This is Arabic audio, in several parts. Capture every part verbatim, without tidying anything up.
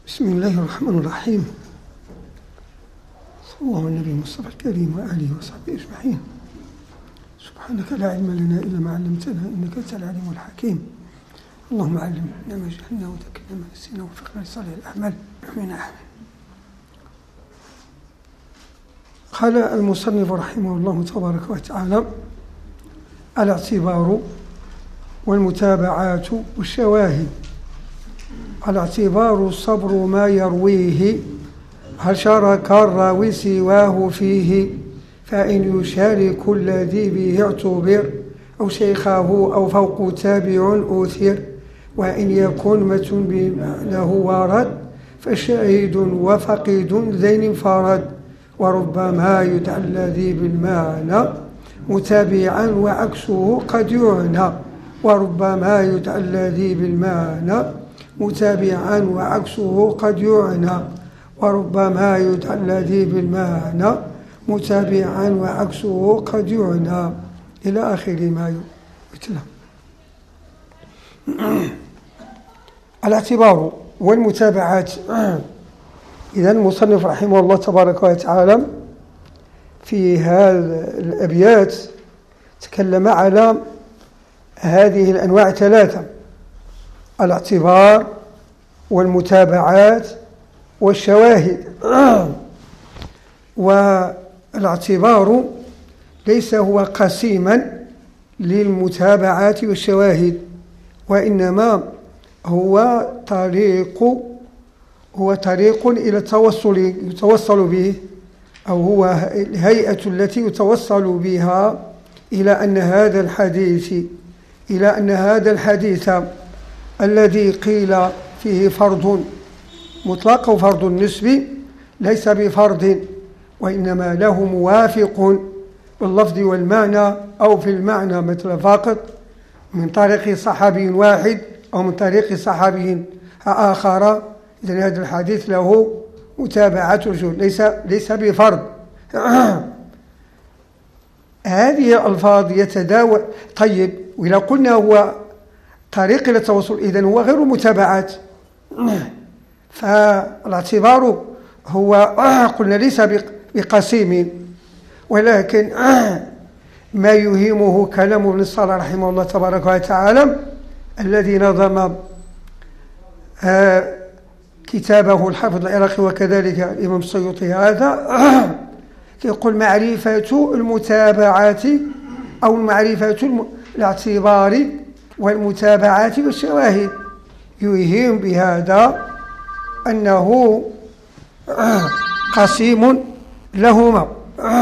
بسم الله الرحمن الرحيم. صلى الله على النبي المصطفى الكريم وآله وصحبه أجمعين. سبحانك لا علم لنا إلا ما علمتنا إنك أنت العليم الحكيم. اللهم علمنا ما جهلنا وذكرنا ما نسينا ووفقنا لصالح الأعمال برحمتك آمين. قال المصنف رحمه الله تبارك وتعالى: الاعتبار والمتابعات والشواهد. الاعتبار صبر ما يرويه، هل شارك الراوي سواه فيه، فإن يشارك الذي به اعتبر، أو شيخه أو فوق تابع أثر، وإن يكن متن بمعناه ورد، فشاهد وفقيد ذين انفرد، وربما يدعى الذي بالمعنى متابعا وعكسه قد يعنى، وربما يدعى الذي بالمعنى متابعا وعكسه قد يعنى، وربما يدعى الذي بالمعنى متابعا وعكسه قد يعنى، إلى آخر ما يتلى. الاعتبار والمتابعات. إذن المصنف رحمه الله تبارك وتعالى في هذه الأبيات تكلم على هذه الأنواع الثلاثة: الاعتبار والمتابعات والشواهد. والاعتبار ليس هو قسيما للمتابعات والشواهد، وإنما هو طريق هو طريق إلى التوصل يتوصل به، أو هو الهيئة التي يتوصل بها إلى أن هذا الحديث إلى أن هذا الحديث الذي قيل فيه فرض مطلق وفرض نسبي ليس بفرض، وإنما له موافق باللفظ والمعنى أو في المعنى مثل فاقد من طريق صحابي واحد أو من طريق صحابي آخر. إذن هذا الحديث له متابعة رجل، ليس ليس بفرض. هذه الألفاظ يتداول. طيب، وإذا قلنا هو طريق إلى التوصل، إذن هو غير متابعات. فالاعتبار هو قلنا ليس بقسيم، ولكن ما يهمه كلام ابن الصلاح رحمه الله تبارك وتعالى الذي نظم كتابه الحافظ العراقي وكذلك الإمام السيوطي، هذا يقول معرفة المتابعات أو معرفة الاعتبار والمتابعات والشواهد، يوهم بهذا أنه قسيم لهما.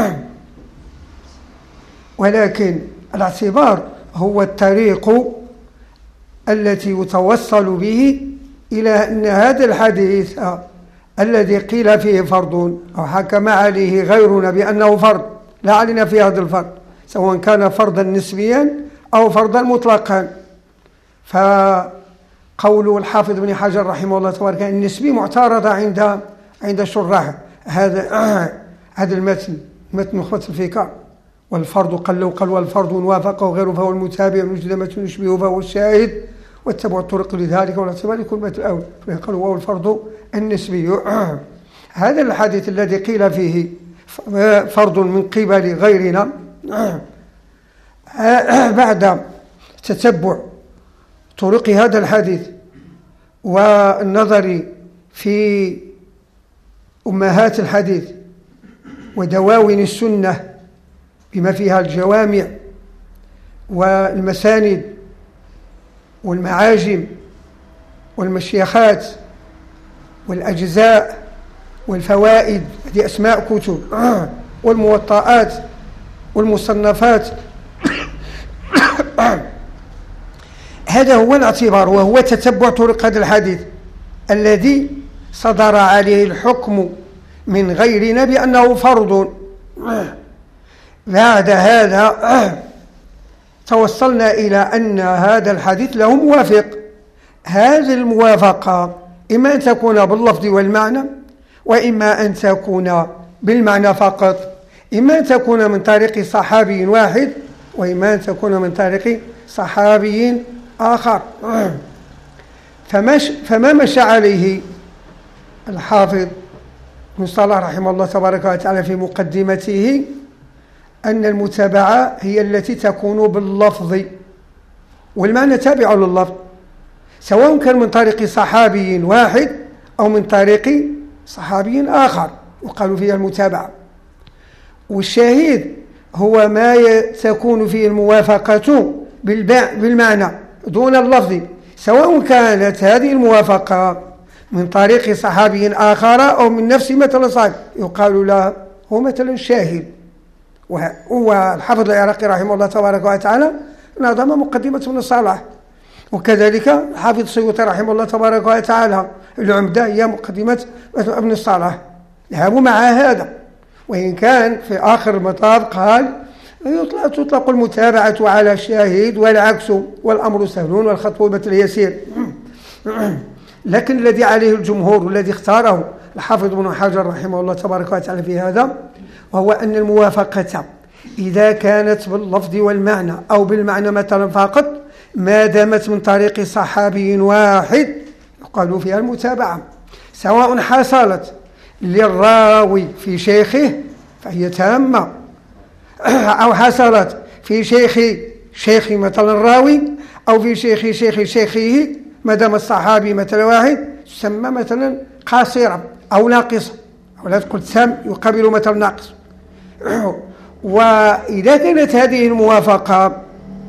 ولكن الاعتبار هو الطريق التي يتوصل به إلى أن هذا الحديث الذي قيل فيه فرض أو حكم عليه غيرنا بأنه فرض، لا علينا في هذا الفرض، سواء كان فرضا نسبيا أو فرضا مطلقا. فقول الحافظ بن حجر رحمه الله تبارك النسبي معترضة عند عند الشراح هذا هذا المتن متن نخبة الفكر. والفرض قل وقل والفرض وافقه غيره فهو المتابع، وجد متن يشبهه فهو الشاهد، واتبعوا الطرق لذلك والاعتبار يكون مثل الأول. فيقال هو الفرض النسبي. هذا الحديث الذي قيل فيه فرض من قبل غيرنا، بعد تتبع طرق هذا الحديث والنظر في أمهات الحديث ودواوين السنة بما فيها الجوامع والمساند والمعاجم والمشيخات والأجزاء والفوائد، هذه أسماء كتب، والموطئات والمصنفات. هذا هو الاعتبار، وهو تتبع طرق هذا الحديث الذي صدر عليه الحكم من غيرنا بأنه فرض. بعد هذا توصلنا إلى أن هذا الحديث له موافق. هذه الموافقة إما أن تكون باللفظ والمعنى، وإما أن تكون بالمعنى فقط، إما أن تكون من طريق صحابي واحد، وإما أن تكون من طريق صحابي آخر. فمش فما مشى عليه الحافظ ابن صلاح رحمه الله تبارك وتعالى في مقدمته أن المتابعة هي التي تكون باللفظ والمعنى تابع لللفظ، سواء كان من طريق صحابي واحد أو من طريق صحابي آخر يقال فيها المتابعة. والشاهد هو ما تكون فيه الموافقة بالمعنى دون اللفظ، سواء كانت هذه الموافقة من طريق صحابي آخر أو من نفس مثل صحابي يقال له هو مثلا شاهد. والحافظ العراقي رحمه الله تبارك وتعالى نظم مقدمة ابن الصلاح، وكذلك الحافظ السيوطي رحمه الله تبارك وتعالى العمدة هي مقدمة ابن الصلاح. ذهبوا مع هذا، وإن كان في آخر المطاف قال يطلق تطلق المتابعة على الشاهد والعكس والأمر سهل والخطب مثل يسير. لكن الذي عليه الجمهور والذي اختاره الحافظ ابن حجر رحمه الله تبارك وتعالى في هذا وهو أن الموافقة إذا كانت باللفظ والمعنى أو بالمعنى مثلا فقط ما دامت من طريق صحابي واحد يقال فيها المتابعة، سواء حصلت للراوي في شيخه فهي تامة، أو حصلت في شيخ شيخ مثلا الراوي أو في شيخ شيخ شيخه ما دام الصحابي مثلا واحد تسمى مثلا قاصرة أو ناقصة، أو لا تقول تام يقابل مثلا ناقص. وإذا كانت هذه الموافقة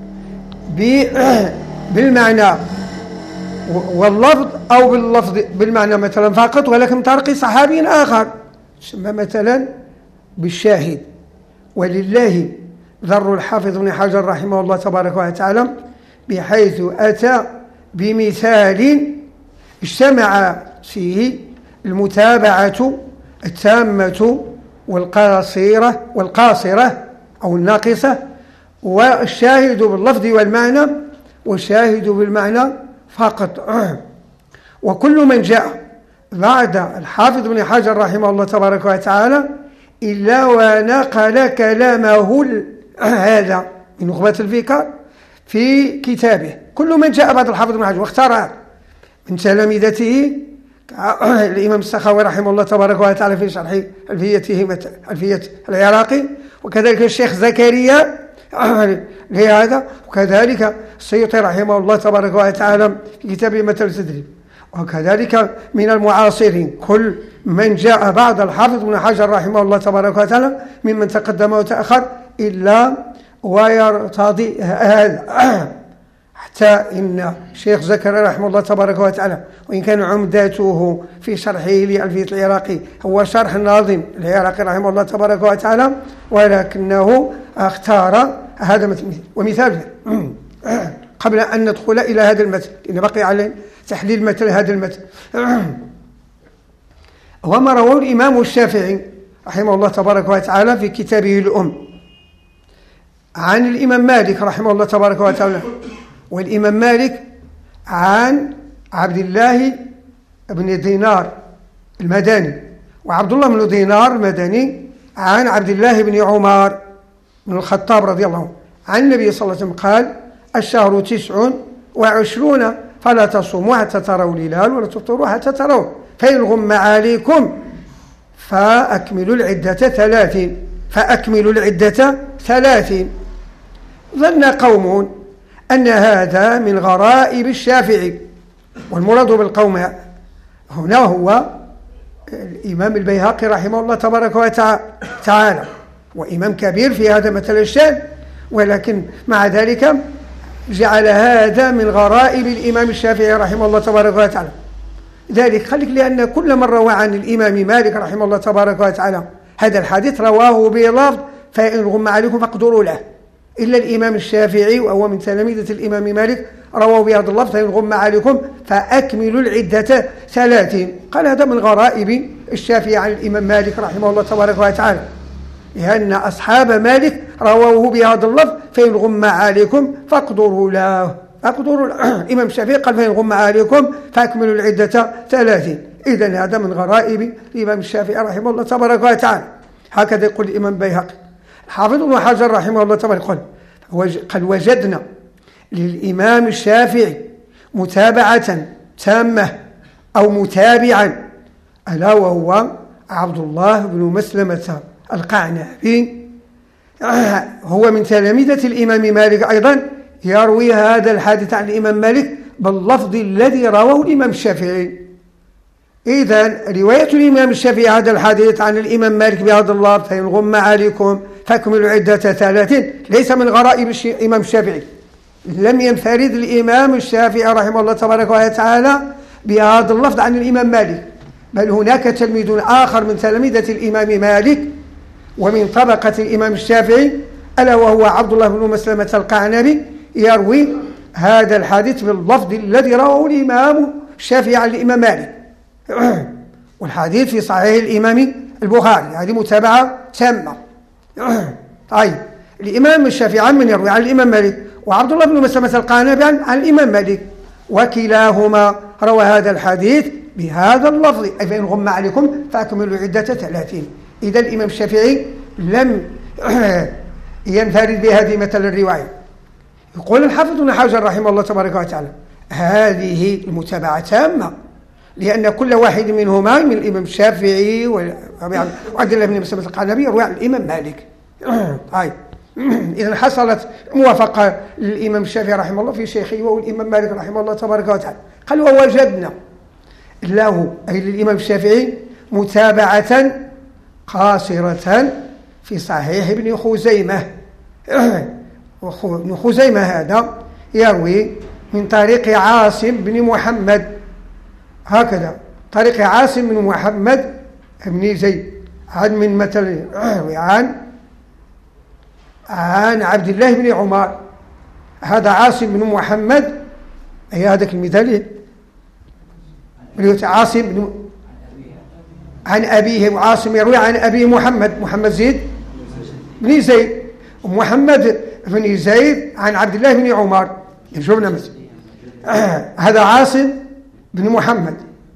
بالمعنى واللفظ أو باللفظ بالمعنى مثلا فقط ولكن من طريق صحابي آخر تسمى مثلا بالشاهد. ولله ذر الحافظ ابن حجر رحمه الله تبارك وتعالى بحيث أتى بمثال اجتمع فيه المتابعة التامة والقاصرة والقاصرة أو الناقصة، والشاهد باللفظ والمعنى والشاهد بالمعنى فقط. وكل من جاء بعد الحافظ ابن حجر رحمه الله تبارك وتعالى إلا ونقل كلامه هذا من نخبة الفكر في كتابه. كل من جاء بعد الحافظ ابن حجر واختار من تلامذته الإمام السخاوي رحمه الله تبارك وتعالى في شرح ألفيته ألفية العراقي، وكذلك الشيخ زكريا لهذا، وكذلك السيوطي رحمه الله تبارك وتعالى في كتابه مثل التدريب، وكذلك من المعاصرين كل من جاء بعد الحافظ ابن حجر رحمه الله تبارك وتعالى ممن تقدم وتأخر إلا ويرتضي هذا. حتى إن الشيخ زكريا رحمه الله تبارك وتعالى وإن كان عمدته في شرحه لألفية العراقي هو شرح الناظم العراقي رحمه الله تبارك وتعالى، ولكنه اختار هذا مثل. ومثال قبل أن ندخل إلى هذا المثل لأن بقي على تحليل مثل هذا المثل وما رواه الإمام الشافعي رحمه الله تبارك وتعالى في كتابه الأم عن الإمام مالك رحمه الله تبارك وتعالى، والإمام مالك عن عبد الله بن دينار المدني، وعبد الله بن دينار المدني عن عبد الله بن عمر بن الخطاب رضي الله عنه عن النبي صلى الله عليه وسلم قال الشهر تسع وعشرون فلا تصوموا حتى تروا الهلال ولا تفطروا حتى تروا، فإن غم عليكم فأكملوا العدة ثلاثين فأكملوا العدة ثلاثين. ظن قوم أن هذا من غرائب الشافعي، والمراد بالقوم هنا هو الإمام البيهقي رحمه الله تبارك وتعالى، وإمام كبير في هذا مثل الشان، ولكن مع ذلك جعل هذا من غرائب الإمام الشافعي رحمه الله تبارك وتعالى. ذلك خلق لأن كل من روى عن الإمام مالك رحمه الله تبارك وتعالى هذا الحديث رواه بلفظ فإن غم عليكم فاقدروا له، إلا الإمام الشافعي وهو من تلاميذة الإمام مالك رواه بهذا اللفظ فإن غم عليكم فأكملوا العدة ثلاثين. قال هذا من غرائب الشافعي عن الإمام مالك رحمه الله تبارك وتعالى، لأن أصحاب مالك رواه بهذا اللفظ فإن غم عليكم فاقدروا له أقدروا. الإمام الشافعي قال فإن غم عليكم فأكملوا العدة ثلاثين. إذن هذا من غرائب الإمام الشافعي رحمه الله تبارك وتعالى. هكذا يقول الإمام البيهقي. حافظ ابن حجر رحمه الله تبارك قال قد وجدنا للإمام الشافعي متابعة تامة أو متابعا ألا وهو عبد الله بن مسلمة القعنبي، هو من تلامذة الإمام مالك أيضا، يروي هذا الحديث عن الإمام مالك باللفظ الذي رواه الإمام الشافعي. إذن رواية الإمام الشافعي هذا الحديث عن الإمام مالك بهذا اللفظ فإن غم عليكم فاكملوا عدة ثلاثين ليس من غرائب الإمام الشافعي. لم ينفرد الإمام الشافعي رحمه الله تبارك وتعالى بهذا اللفظ عن الإمام مالك، بل هناك تلميذ آخر من تلامذة الإمام مالك ومن طبقة الإمام الشافعي ألا وهو عبد الله بن مسلمة القعنبي، يروي هذا الحديث باللفظ الذي رواه الإمام الشافعي عن الإمام مالك. والحديث في صحيح الإمام البخاري، هذه متابعة تامة. طيب الإمام الشافعي عن من يروي عن الإمام مالك، وعبد الله بن مسلمة القعنبي عن الإمام مالك، وكلاهما روى هذا الحديث بهذا اللفظ أي فإن غم عليكم فأكملوا عدة ثلاثين. إذا الإمام الشافعي لم ينفرد بهذه مثل الرواية. يقول الحافظ ابن حجر رحمه الله تبارك وتعالى هذه المتابعة تامة، لأن كل واحد منهما من الإمام الشافعي وعبد الله بن مسلمة القعنبي يروي عن الإمام مالك. طيب إذا حصلت موافقة للإمام الشافعي رحمه الله في شيخه وهو الإمام مالك رحمه الله تبارك وتعالى. قال ووجدنا له أي للإمام الشافعي متابعة قاصرة في صحيح ابن خزيمة. ابن خزيمة هذا يروي من طريق عاصم بن محمد، هكذا طريق عاصم بن محمد بن زيد عن من مثل عن عن عبد الله بن عمر. هذا عاصم بن محمد أي هذاك المثال عاصم بن عن أبيه، وعاصم يروي عن أبيه محمد محمد زيد بن زيد، ومحمد بن زيد عن عبد الله بن عمر. شوفنا مثلا هذا عاصم بن محمد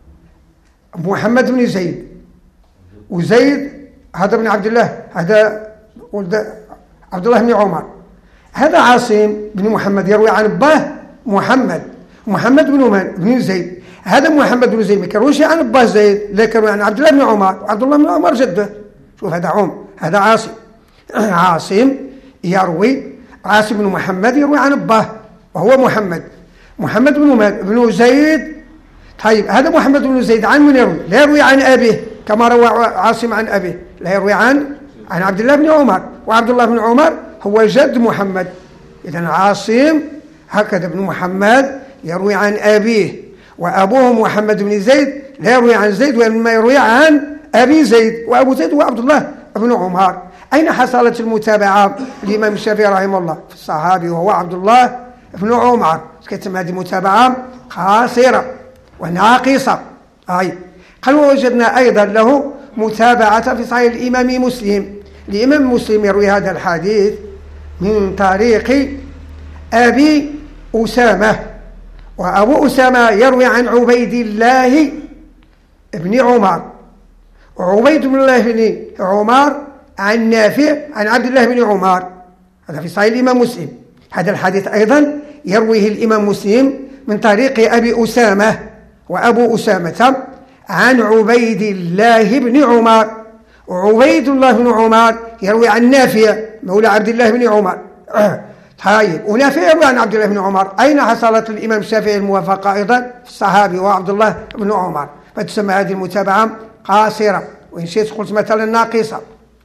محمد بن زيد، وزيد هذا بن عبد الله هذا ولد عبد الله بن عمر. هذا عاصم بن محمد يروي عن أباه محمد محمد بن من بن زيد. هذا محمد بن زيد ما كروش عن أباه زيد، لكن عن عبد الله بن عمر، وعبد الله بن عمر جده. شوف هذا عم هذا عاصم عاصم يروي عاصم بن محمد يروي عن أباه وهو محمد محمد بن من بن زيد. طيب هذا محمد بن زيد عن من يروي؟ لا يروي عن أبيه كما روى عاصم عن أبيه، لا يروي عن عن عبد الله بن عمر، وعبد الله بن عمر هو جد محمد. إذن عاصم هكذا بن محمد يروي عن أبيه، وأبوه محمد بن زيد لا يروي عن زيد وإنما يروي عن أبي زيد، وأبو زيد هو عبد الله بن عمر. أين حصلت المتابعة الإمام الشافعي رحمه الله؟ في الصحابي وهو عبد الله بن عمر. كتم هذه متابعة قاصرة وناقصة. أي قال ووجدنا أيضا له متابعة في صحيح الإمام مسلم. الإمام مسلم يروي هذا الحديث من طريق أبي أسامة، وأبو أسامة يروي عن عبيد الله بن عمر، وعبيد الله بن عمر عن نافع عن عبد الله بن عمر. هذا في صحيح الإمام مسلم. هذا الحديث أيضا يرويه الإمام مسلم من طريق أبي أسامة، وأبو أسامة عن عبيد الله بن عمر، وعبيد الله بن عمر يروي عن نافع مولى عبد الله بن عمر. طيب ونافع يروي عن عبد الله بن عمر. أين حصلت الإمام الشافعي الموافقة؟ أيضا في الصحابي وعبد الله بن عمر. فتسمى هذه المتابعة قاصرة، وإن شئت قلت مثلا ناقصة.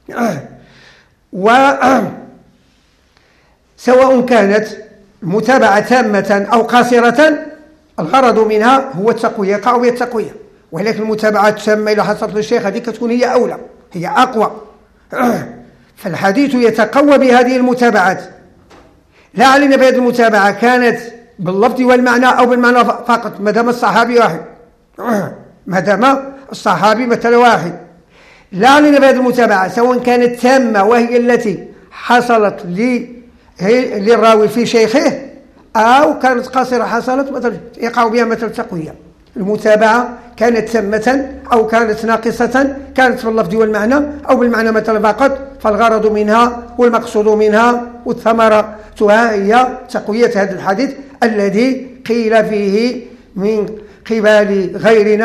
وسواء كانت المتابعة تامة أو قاصرة الغرض منها هو التقوية، يقع بها التقوية. ولكن المتابعة التامة إذا حصلت للشيخ هذه كتكون هي أولى، هي أقوى. فالحديث يتقوى بهذه المتابعات. لا علينا بهذه المتابعة كانت باللفظ والمعنى أو بالمعنى فقط، ما دام الصحابي واحد ما دام الصحابي مثل واحد. لا علينا بهذه المتابعة سواء كانت تامة وهي التي حصلت للراوي في شيخه، أو كانت قاصرة حصلت مثل يقع بها مثل التقوية. المتابعة كانت تامة أو كانت ناقصة، كانت في اللفظ والمعنى أو بالمعنى مثلا فقط، فالغرض منها والمقصود منها والثمرة هي تقوية هذا الحديث الذي قيل فيه من قبل غيرنا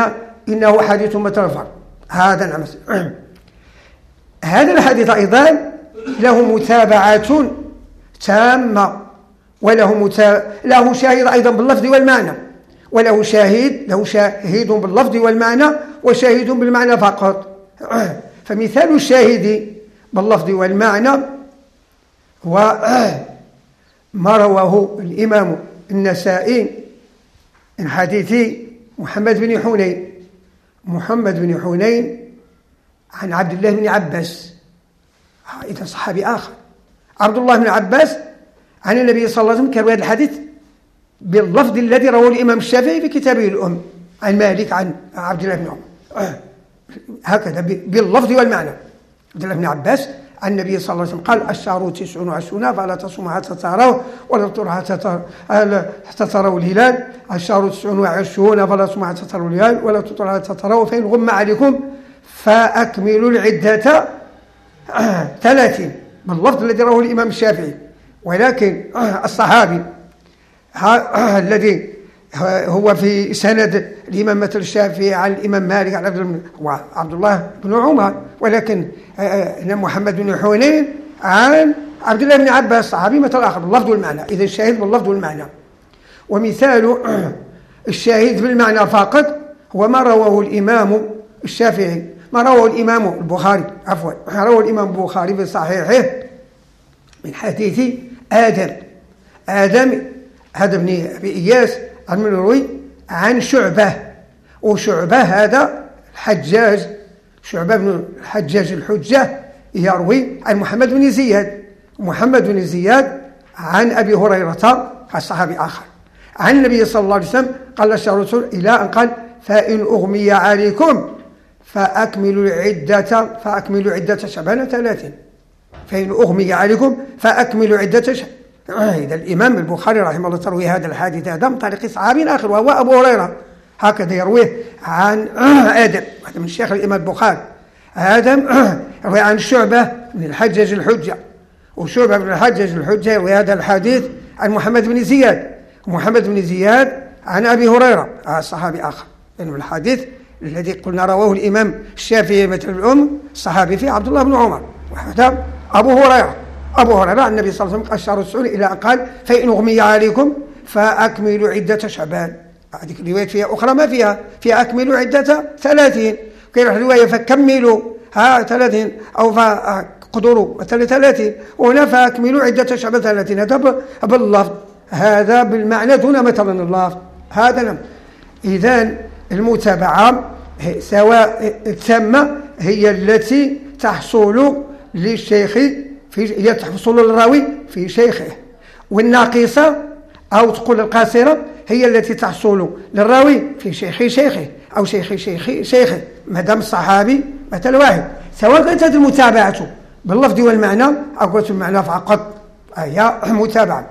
إنه حديث مثل الفرد. هذا نعم. هذا الحديث أيضا له متابعات تامة، وله متا... له شاهد أيضا باللفظ والمعنى، وله شاهد له شاهد باللفظ والمعنى وشاهد بالمعنى فقط. فمثال الشاهد باللفظ والمعنى هو ما رواه الإمام النسائي من حديث محمد بن حنين محمد بن حنين عن عبد الله بن عباس، إذا صحابي آخر، عبد الله بن عباس عن النبي صلى الله عليه وسلم، كان هذا الحديث باللفظ الذي رواه الإمام الشافعي في كتابه الأم عن مالك عن عبد الله بن عمر، هكذا باللفظ والمعنى. عبد الله بن عباس عن النبي صلى الله عليه وسلم قال: الشهر تسع وعشرون فلا تصوموا حتى تروه ولا تفطروا حتى تروا الهلال. الشهر تسع وعشرون فلا تصوموا حتى تروا الهلال ولا تفطروا حتى تروه، فإن غم عليكم فأكملوا العدة ثلاثين، باللفظ الذي رواه الإمام الشافعي. ولكن الصحابي الذي هو في سند الإمام مثل الشافعي عن الإمام مالك عن عبد الله بن عمر، ولكن محمد بن حنين عن عبد الله بن عباس صحابي مثل آخر باللفظ والمعنى. إذا الشاهد باللفظ والمعنى. ومثال الشاهد بالمعنى فقط هو ما رواه الإمام الشافعي، ما رواه الإمام البخاري عفوا ما رواه الإمام البخاري في صحيحه من حديث آدم آدم هذا بن أبي إياس عن يروي عن شعبة، وشعبة هذا الحجاج شعبة بن الحجاج الحجة يروي عن محمد بن زياد، محمد بن زياد عن أبي هريرة الصحابي آخر عن النبي صلى الله عليه وسلم قال الشهر الرسول إلى أن قال: فإن أغمي عليكم فأكملوا العدة فأكملوا عدة شعبان ثلاثين. فإن أغمي عليكم فأكملوا عدة شعبان. إذا الإمام البخاري رحمه الله تروي هذا الحديث هذا من طريق صحابي آخر وهو أبو هريرة، هكذا يرويه عن آدم، هذا من الشيخ الإمام البخاري. آدم يروي عن شعبة من الحجاج الحجة، وشعبة من الحجاج الحجة يروي هذا الحديث عن محمد بن زياد، ومحمد بن زياد عن أبي هريرة الصحابي آخر. لأنه الحديث الذي قلنا رواه الإمام الشافعي مثل الأم الصحابي فيه عبد الله بن عمر، وهذا أبو هريرة أبو هريرة عن النبي صلى الله عليه وسلم الشهر السعودي إلى أن قال: فإن أغمي عليكم فأكملوا عدة شعبان. هذه الرواية فيها أخرى ما فيها فيها أكملوا عدة ثلاثين، كاين الرواية فكملوا ها ثلاثين أو فقدروا مثلا ثلاثين، وهنا فأكملوا عدة شعبان ثلاثين. هذا باللفظ، هذا بالمعنى دون مثلا اللفظ. هذا نعم. إذن المتابعة سواء التامة هي التي تحصل للشيخ في هي تحصل للراوي في شيخه، والناقصة أو تقول القاصرة هي التي تحصل للراوي في شيخ شيخه أو شيخ شيخ شيخه، ما دام الصحابي مثل واحد، سواء كانت هذه المتابعة باللفظ والمعنى أو كانت المعنى فقط هي متابعة.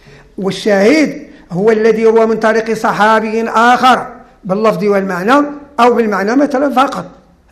والشاهد هو الذي يروى من طريق صحابي آخر باللفظ والمعنى أو بالمعنى مثلا فقط.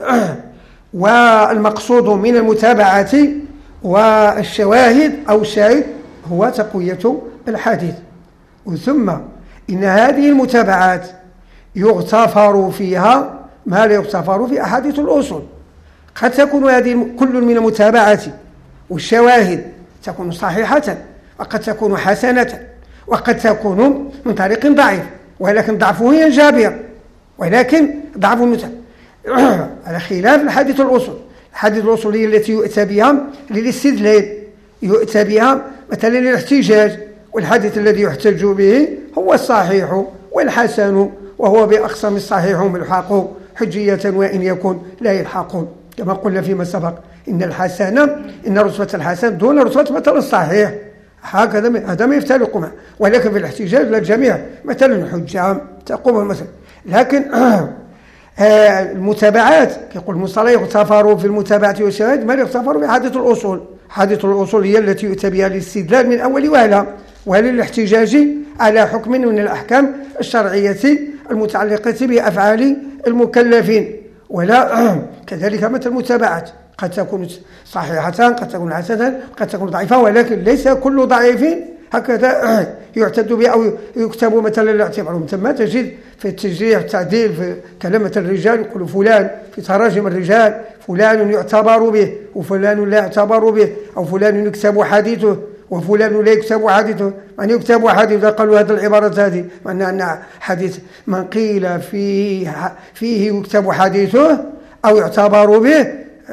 والمقصود من المتابعة والشواهد أو الشاهد هو تقوية الحديث. ثم إن هذه المتابعات يغتفر فيها ما لا يغتفر في أحاديث الأصول. قد تكون هذه كل من المتابعات والشواهد تكون صحيحة، وقد تكون حسنة، وقد تكون من طريق ضعيف، ولكن ضعفه ينجبر، ولكن ضعف المتابعة على خلاف الحديث الأصول. الحديث الأصولية التي يؤتى بها للاستدلال، يؤتى بها مثلا للاحتجاج، والحديث الذي يحتج به هو الصحيح والحسن، وهو بأقسام الصحيح ملحق حجية وإن يكن لا يلحق، كما قلنا فيما سبق إن الحسن إن رتبة الحسن دون رتبة مثلا الصحيح، هكذا هذا ما يفترق معه. ولكن في الاحتجاج للجميع مثلا حجة تقوم مثلا. لكن المتابعات يقول المصطلح يغتفر في المتابعة والشواهد ما يغتفر في حادث الأصول. حادث الأصول هي التي يؤتى بها للاستدلال من أول وهلة وللاحتجاج على حكم من الأحكام الشرعية المتعلقة بأفعال المكلفين. ولا كذلك مثل المتابعات قد تكون صحيحة، قد تكون حسنة، قد تكون ضعيفة، ولكن ليس كل ضعيف هكذا يعتد به أو يكتب مثلا الاعتبار. ثم تجد في التجريح التعديل في كلمة الرجال يقول فلان في تراجم الرجال فلان يعتبر به وفلان لا يعتبر به، أو فلان يكتب حديثه وفلان لا يكتب حديثه. من يكتب حديثه قالوا هذه العبارة هذه معناها أن حديث من قيل فيه, فيه يكتب حديثه أو يعتبر به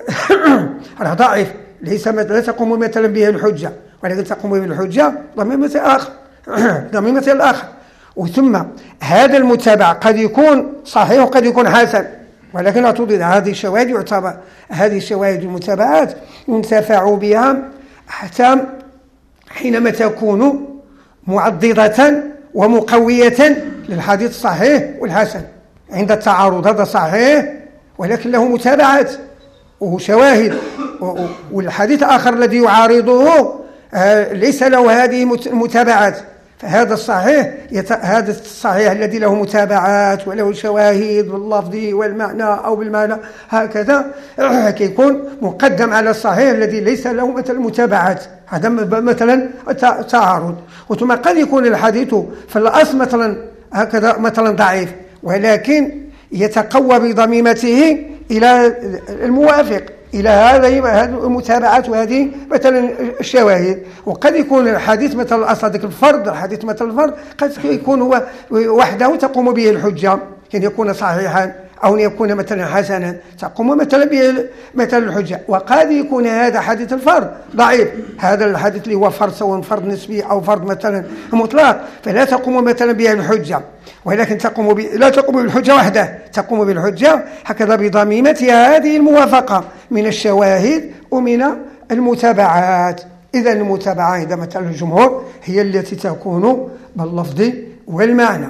هذا ضعيف، ليس لا تقوم مثلا به الحجة، ولكن تقوم به الحجة ضميمة آخر ضميمة الآخر. وثم هذا المتابع قد يكون صحيح وقد يكون حسن، ولكن اعتضد هذه الشواهد يعتبر هذه الشواهد المتابعات ينتفع بها حتى حينما تكون معضدة ومقوية للحديث الصحيح والحسن عند التعارض. هذا صحيح ولكن له متابعات وشواهد، والحديث الآخر الذي يعارضه ليس له هذه المتابعات، فهذا الصحيح يت... هذا الصحيح الذي له متابعات وله شواهد باللفظ والمعنى أو بالمعنى هكذا كيكون مقدم على الصحيح الذي ليس له مثل متابعات. هذا مثلا تعارض. وثم قد يكون الحديث في الأصل مثلا هكذا مثلا ضعيف، ولكن يتقوى بضميمته إلى الموافق إلى هذه المتابعات وهذه مثلا الشواهد. وقد يكون الحديث مثل الأصل ذلك الفرد الحديث مثل الفرد قد يكون هو وحده تقوم به الحجة، كان يكون صحيحا أو يكون مثلا حسنا تقوم مثلا به مثل الحجة. وقد يكون هذا حديث الفرد ضعيف، هذا الحديث اللي هو فرد سواء فرد نسبي أو فرد مثلا مطلق، فلا تقوم مثلا به الحجة، ولكن تقوم ب... لا تقوم بالحجة وحده، تقوم بالحجة هكذا بضميمتها هذه الموافقة من الشواهد ومن المتابعات. إذا المتابعة عند مثل الجمهور هي التي تكون باللفظ والمعنى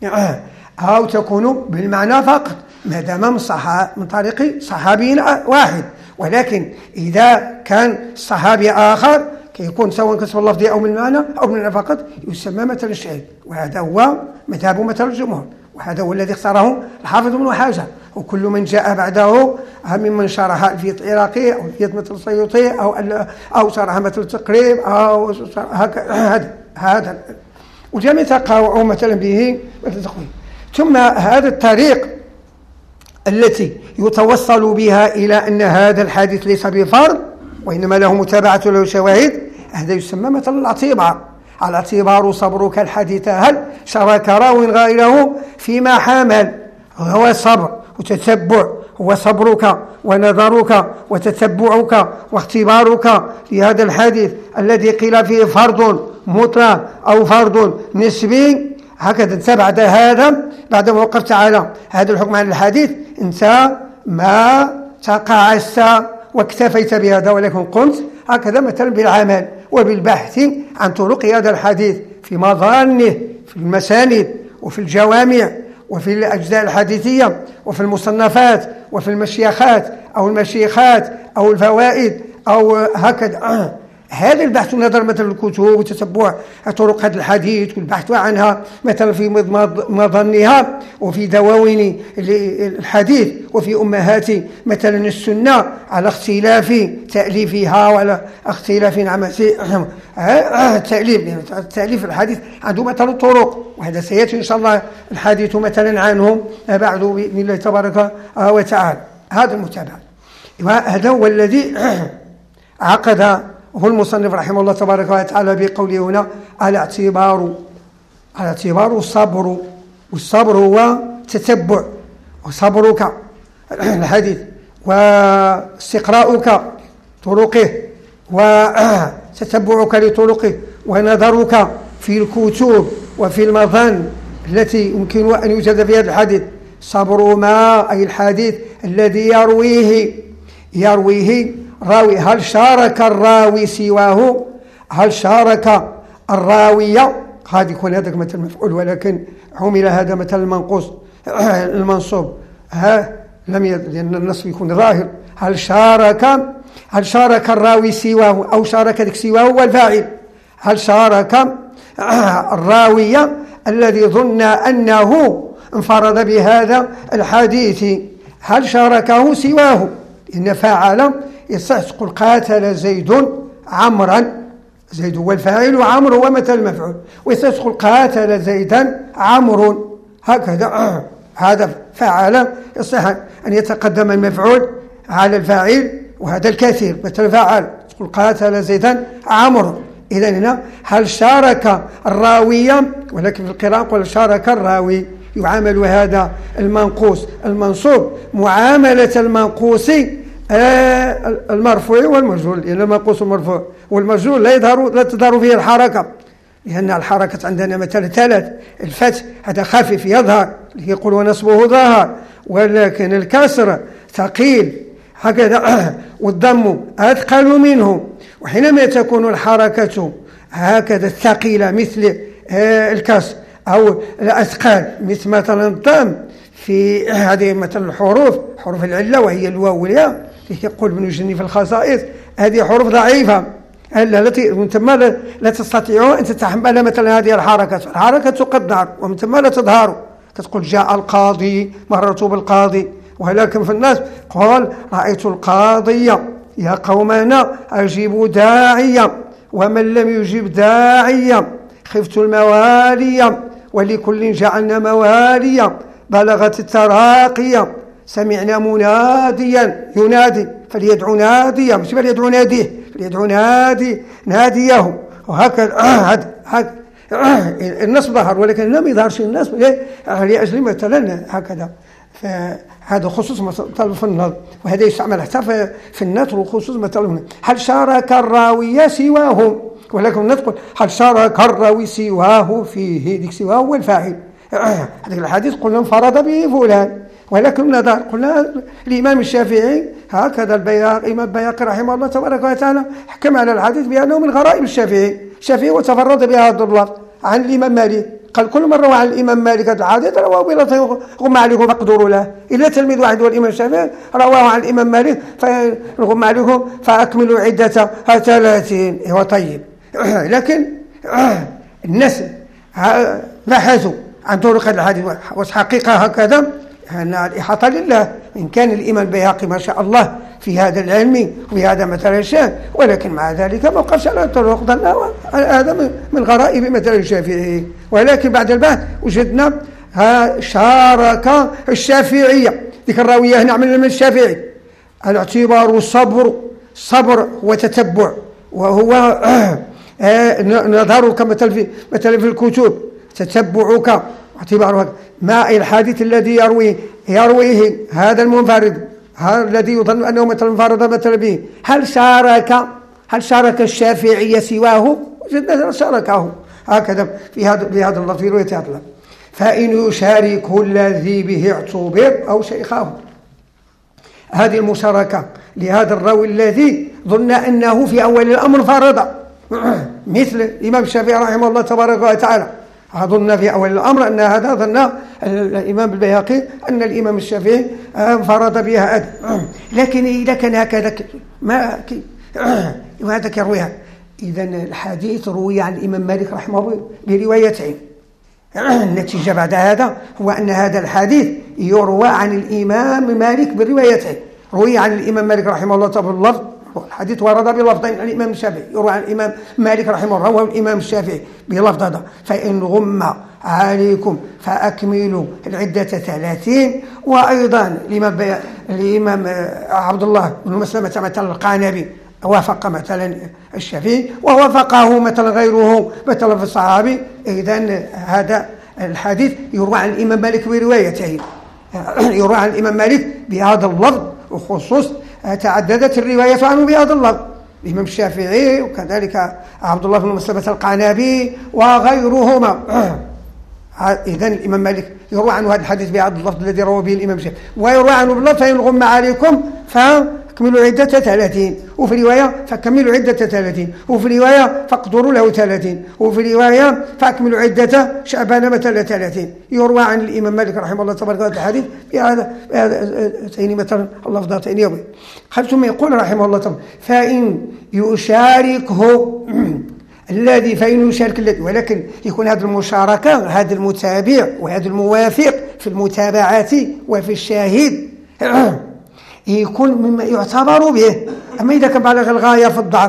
أو تكون بالمعنى فقط ما دام من, صح... من طريق صحابي واحد. ولكن إذا كان صحابي آخر يكون سواء كسب اللفظ أو من المعنى أو من المعنى فقط يسمى مثل الشهيد، وهذا هو مذهب مثل الجمهور، وهذا هو الذي اختاره الحافظ ابن حجر. وكل من جاء بعده ممن شرح الفية العراقي أو الفية مثل السيوطي أو أو شرح مثل التقريب أو هذا هذا وجميع تقاوعوا مثلا به مثل تقويم. ثم هذا الطريق التي يتوصل بها إلى أن هذا الحديث ليس بفرض وإنما له متابعة له شواهد، هذا يسمى مثل الاعتبار. الاعتبار صبرك الحديث هل شرك راو غيره فيما حامل، هو الصبر وتتبع، هو صبرك ونظرك وتتبعك واختبارك لهذا الحديث الذي قيل فيه فرض مطلق أو فرض نسبي. هكذا انت بعد هذا بعد ما وقفت على هذا الحكم عن الحديث انت ما تقاعست واكتفيت بهذا، ولكن قمت هكذا مثلا بالعمل وبالبحث عن طرق هذا الحديث في مظانه في المساند وفي الجوامع وفي الأجزاء الحديثية وفي المصنفات وفي المشيخات أو المشيخات أو الفوائد أو هكذا. هذا البحث والنظر مثل الكتب وتتبع طرق هذا الحديث والبحث عنها مثلا في مظنها وفي دواوين الحديث وفي أمهات مثلا السنة على اختلاف تأليفها وعلى اختلاف تأليف تأليف الحديث عنده مثلا الطرق، وهذا سيأتي إن شاء الله الحديث مثلا عنه بعد بإذن الله تبارك وتعالى. هذا المتابعة هذا هو الذي عقد هو المصنف رحمه الله تبارك وتعالى بقوله هنا الاعتبار. الاعتبار الصبر، والصبر هو تتبع وصبرك الحديث واستقراؤك طرقه وتتبعك لطرقه ونظرك في الكتب وفي المظن التي يمكن أن يوجد فيها الحديث. صبر ما أي الحديث الذي يرويه يرويه راوي، هل شارك الراوي سواه، هل شارك الراوية، قد يكون هذا مثل المفعول ولكن عمل هذا مثل المنقوص المنصوب ها لم يد... لأن النصب يكون ظاهر. هل شارك هل شارك الراوي سواه أو شارك ذلك سواه هو الفاعل. هل شارك الراوية الذي ظن أنه انفرد بهذا الحديث، هل شاركه سواه، إن فاعل يصح تقول قاتل زيد عمرا زيد هو الفاعل وعمرو هو مثل المفعول، وتدخل قاتل زيدا عمرو هكذا. هذا فعل يصح أن يتقدم المفعول على الفاعل، وهذا الكثير مثل فعل تقول قاتل زيدا عمرو. إذن هنا هل شارك الراوية، ولكن في القراءة قل شارك الراوي، يعامل هذا المنقوص المنصوب معاملة المنقوص المرفوع والمجهول، لأن المنقوص المرفوع والمجهول لا يظهر لا تظهر فيه الحركة، لأن الحركة عندنا مثلا ثلاث: الفتح هذا خفيف يظهر يقول ونصبه ظاهر، ولكن الكسر ثقيل هكذا والضم أثقل منه. وحينما تكون الحركة هكذا الثقيلة مثل الكسر أو الأثقال مثل مثلا الضم في هذه مثلا الحروف حروف العلة وهي الواو والياء، يقول ابن الجني في الخصائص هذه حروف ضعيفة التي من ثم لا تستطيع أن تتحمل مثلا هذه الحركة. الحركة تقدر ومن ثم لا تظهر، كتقول جاء القاضي مررت بالقاضي، ولكن في الناس قال رأيت القاضية يا قومنا أجيبوا داعيا، ومن لم يجيب داعيا خفت الموالية، ولكل جعلنا مواليا بلغت التراقية، سمعنا مناديا ينادي فليدعو ناديا، مش فليدعو ناديه فليدعو نادي ناديه. وهكذا هكذا النصب ظهر، ولكن لم يظهرش النصب لأجل مثلا هكذا. فهذا خصوص مثلا في النظم، وهذا يستعمل حتى في النثر وخصوص مثلا هل شارك الراوي سواه، ولكن نقول هل شارك الراوي سواه فيه، ديك سواه هو الفاعل. هذا الحديث قلنا انفرد به فلان، ولكن نظر قلنا الإمام الشافعي هكذا البياقي الإمام البياقي رحمه الله تبارك وتعالى حكم على الحديث بأنه من غرائب الشافعي. الشافعي وتفرد بهذا اللفظ عن الإمام مالك، قال كل مرة عن الإمام مالك هذا الحديث رواه بلفظ غم عليكم فاقدروا له، إلا تلميذ واحد والإمام الشافعي رواه عن الإمام مالك فغم عليكم فأكملوا عدة ثلاثين. هو طيب، لكن الناس بحثوا عن طرق الحديث والحقيقة هكذا أن الإحاطة لله. إن كان الإمام البيهقي ما شاء الله في هذا العلم وفي هذا مثلا الشان، ولكن مع ذلك ما وقفش على الطرق، ظن هذا من غرائب مثلا الشافعي. ولكن بعد البحث وجدنا شارك الشافعية، ذيك الراوية هنا من الشافعي. الاعتبار صبر، صبر وتتبع، وهو نظرك مثلا في مثلا في الكتب تتبعك اعتبارك ما الحديث الذي يرويه يرويه هذا المنفرد، هذا الذي يظن أنه مثلا انفرد مثلا به، هل شارك هل شارك الشافعي سواه؟ وجدنا شاركه هكذا في هذا في هذا اللفظ في رواية هذا. فإن يشاركه الذي به اعتبر أو شيخه، هذه المشاركة لهذا الراوي الذي ظن أنه في أول الأمر فرض، مثل الإمام الشافعي رحمه الله تبارك وتعالى أظن في أول الأمر أن هذا ظن الإمام البيهقي أن الإمام الشافعي فرض بها أدب، لكن إذا كان هكذا ما وهذا كرويها. إذن الحديث روي عن الإمام مالك رحمه الله بروايتين. النتيجة بعد هذا هو أن هذا الحديث يروى عن الإمام مالك بروايتين، روي عن الإمام مالك رحمه الله تعالى باللفظ، الحديث ورد بلفظين عن الإمام الشافعي، يروى عن الإمام مالك رحمه الله والإمام الشافعي بلفظ هذا: فإن غم عليكم فأكملوا العدة ثلاثين. وأيضا الإمام الإمام عبد الله بن مسلمة مثلا القعنبي وافق مثلا الشافعي ووافقه مثلا غيره مثلا في الصحابي. إذن هذا الحديث يروى عن الإمام مالك بروايتين، يروى عن الإمام مالك بهذا اللفظ، وخصوص تعددت الرواية عنه بهذا اللفظ، الإمام الشافعي وكذلك عبد الله بن مسلمة القعنبي وغيرهما. إذن الإمام مالك يروى عنه هذا الحديث بهذا اللفظ الذي روى به الإمام الشافعي، ويروى عنه باللفظ: فإن غم عليكم فكملوا عدة ثلاثين، وفي رواية فكملوا عدة ثلاثين، وفي رواية فاقدروا له ثلاثين، وفي رواية فأكملوا عدة شعبان مثلا ثلاثين. يروى عن الإمام مالك رحمه الله تبارك وتعالى الحديث بهذا تين مثلا اللفظتين يومي. ثم يقول رحمه الله تعالى: فإن يشاركه الذي فإن يشارك الذي، ولكن يكون هذه المشاركة هذا المتابع وهذا الموافق في المتابعات وفي الشاهد يكون مما يعتبر به. أما إذا كان بالغ الغاية في الضعف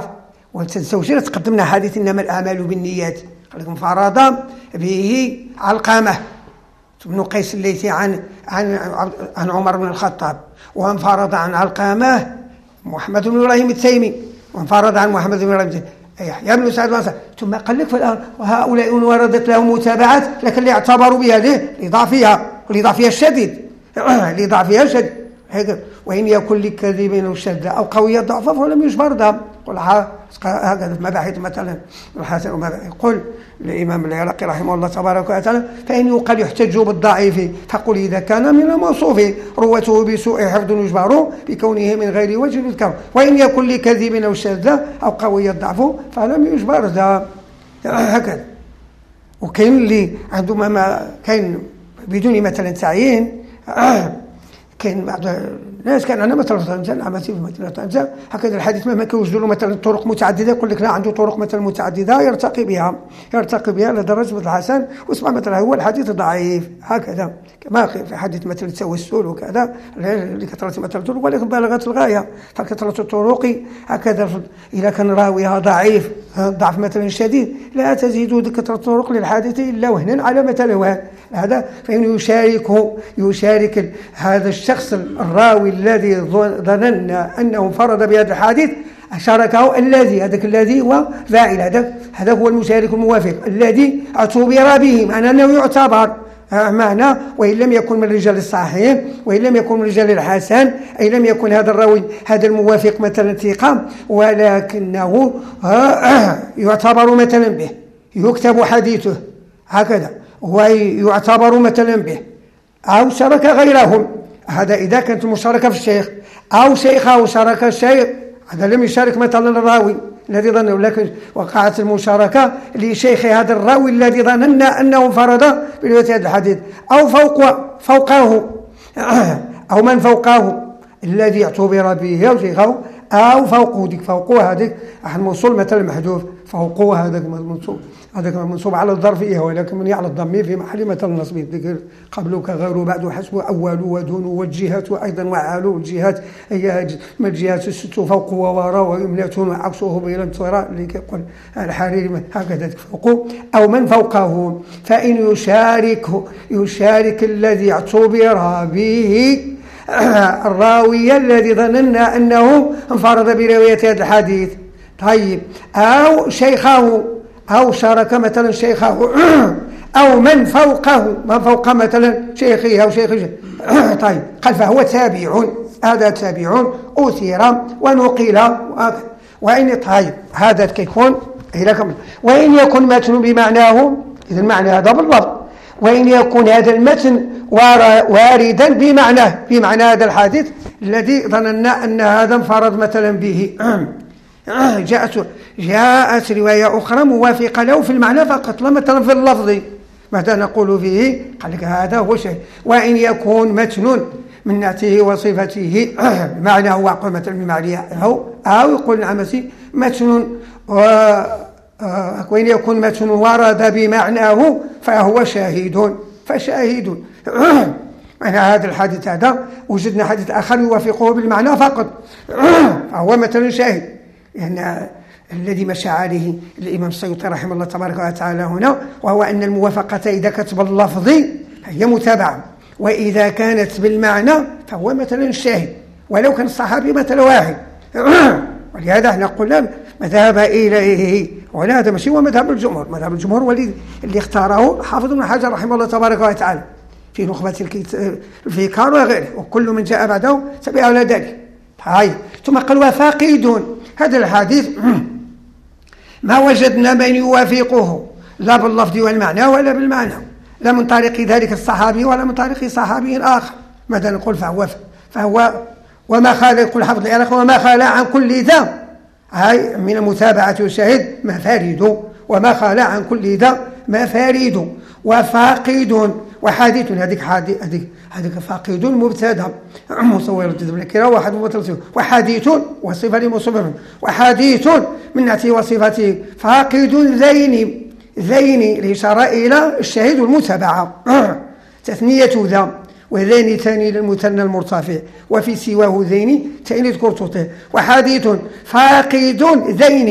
وتنسوش تقدمنا حديث إنما الأعمال بالنيات، قال لكم فرض به علقمة بن قيس الليثي عن عن عن عمر بن الخطاب، وانفرض عن علقمة محمد بن إبراهيم التيمي، وانفرض عن محمد بن إبراهيم التيمي يحيى بن سعد وانصار. ثم قال لك وهؤلاء وردت لهم متابعات لكن اللي اعتبروا بها لضعفها لضعفها الشديد لضعفها الشديد هيك. وإن يكن لكذب أو شدة أو قوية ضعفا فلم يجبر ذا. قل هكذا في مباحث مثلا الحسن ومباحث. يقول الإمام العراقي رحمه الله تبارك وتعالى فإن يقال يحتج بالضعيف فقل إذا كان من الموصوف روته بسوء حفظ يجبر بكونه من غير وجه يذكر، وإن يكن لكذب أو شدة أو قوية ضعف فلم يجبر ذا. هكذا. وكاين اللي عندهم ما كاين بدون مثلا تعيين كاين بعض الناس كان عندنا مثلا انسان عملتي في مثلا انسان هكذا الحديث مهما كيوجدوا له مثلا طرق متعدده يقول لك لا عنده طرق مثلا متعدده يرتقي بها يرتقي بها لدرجه الحسن واسمع مثلا هو الحديث ضعيف هكذا كما في حديث مثلا التوسل وكذا لكثره مثلا الطرق ولكن بالغت الغايه فكثره الطرق هكذا اذا كان راويها ضعيف ضعف مثلا شديد لا تزيد كثره الطرق للحادث الا وهنا على مثل وهن هذا فإنه يشارك يشارك هذا الشخص الراوي الذي ظننا أنه انفرد بهذا الحديث شاركه الذي هذاك الذي هو فاعل هذا هذا هو المشارك الموافق الذي اعتبر به معنى أنه يعتبر معنى وإن لم يكن من رجال الصحيح وإن لم يكن من رجال الحسن أي لم يكن هذا الراوي هذا الموافق مثلا ثقة ولكنه يعتبر مثلا به يكتب حديثه هكذا ويعتبر مثلا به أو شارك غيرهم. هذا إذا كانت المشاركة في الشيخ أو شيخه شارك الشيخ هذا لم يشارك مثلا الراوي الذي ظنه لكن وقعت المشاركة لشيخ هذا الراوي الذي ظننا أنه انفرد برواية هذا الحديث أو فوق فوقه أو من فوقه الذي اعتبر به أو شيخه أو فوقه ديك فوقه هذيك الموصول مثلا محذوف فوقه هذاك منصوب هذاك منصوب على الظرفية ولكن من على الضمير في محل مثلا نصب ذكر قبلك غير بعد حسب أول ودون والجهات وأيضا وعال والجهات هي ما الجهات الست فوق ووراء ويمنة وعكسه بلا انتظار اللي كيقول الحريري هكذا فوقه أو من فوقه فإن يشارك يشارك الذي اعتبر به الراوي الذي ظننا أنه انفرد برواية هذا الحديث طيب أو شيخه أو شارك مثلا شيخه أو من فوقه من فوق مثلا شيخه أو شيخه طيب قال فهو تابع هذا تابع أثير ونقل وإن طيب هذا كيكون إلى كم وإن يكن متن بمعناه إذا المعنى هذا باللفظ وإن يكون هذا المتن واردا بمعناه بمعنى هذا الحديث الذي ظننا أن هذا انفرد مثلا به جاءت جاءت رواية أخرى موافقة له في المعنى فقط لا مثلا في اللفظ ماذا نقول فيه قال لك هذا هو شيء وإن يكون متن من نعته وصفته معناه وقل مثلا بمعناه أو أو يقول نعم متن وإن يكون متن ورد بمعناه فهو شاهد فشاهد معنى هذا الحديث هذا وجدنا حديث آخر يوافقه بالمعنى فقط فهو مثلا شاهد يعني الذي مشى عليه الإمام السيوطي رحمه الله تبارك وتعالى هنا وهو أن الموافقة إذا كانت باللفظ هي متابعة وإذا كانت بالمعنى فهو مثلا شاهد ولو كان الصحابي مثلا واحد ولهذا احنا قلنا مذهب إليه ولا هذا ماشي هو مذهب الجمهور مذهب الجمهور واللي اللي اختاره حافظ بن حجر رحمه الله تبارك وتعالى في نخبة الفكار وغيره وكل من جاء بعده تبع على ذلك هاي ثم قال وفاقدون هذا الحديث ما وجدنا من يوافقه لا باللفظ والمعنى ولا بالمعنى لا من طريق ذلك الصحابي ولا من طريق صحابي آخر ماذا نقول فهو فهو وما خال يقول حفظ العراق وما خال عن كل ذا هاي من المتابعة والشاهد ما فارد وما خال عن كل ذا ما فارد وفاقدون وحادث هذيك حادث هذيك هذيك فاقد مبتدا مصور الجذب الكرا واحد وثلاثين وحديث وصفه لمصوفه وحديث من نعته وصفته فاقد ذين ذين الاشاره الى الشاهد المتابعه تثنيه ذا وذين ثاني للمثنى المرتفع وفي سواه ذين ثاني ذكرته وحديث فاقد ذين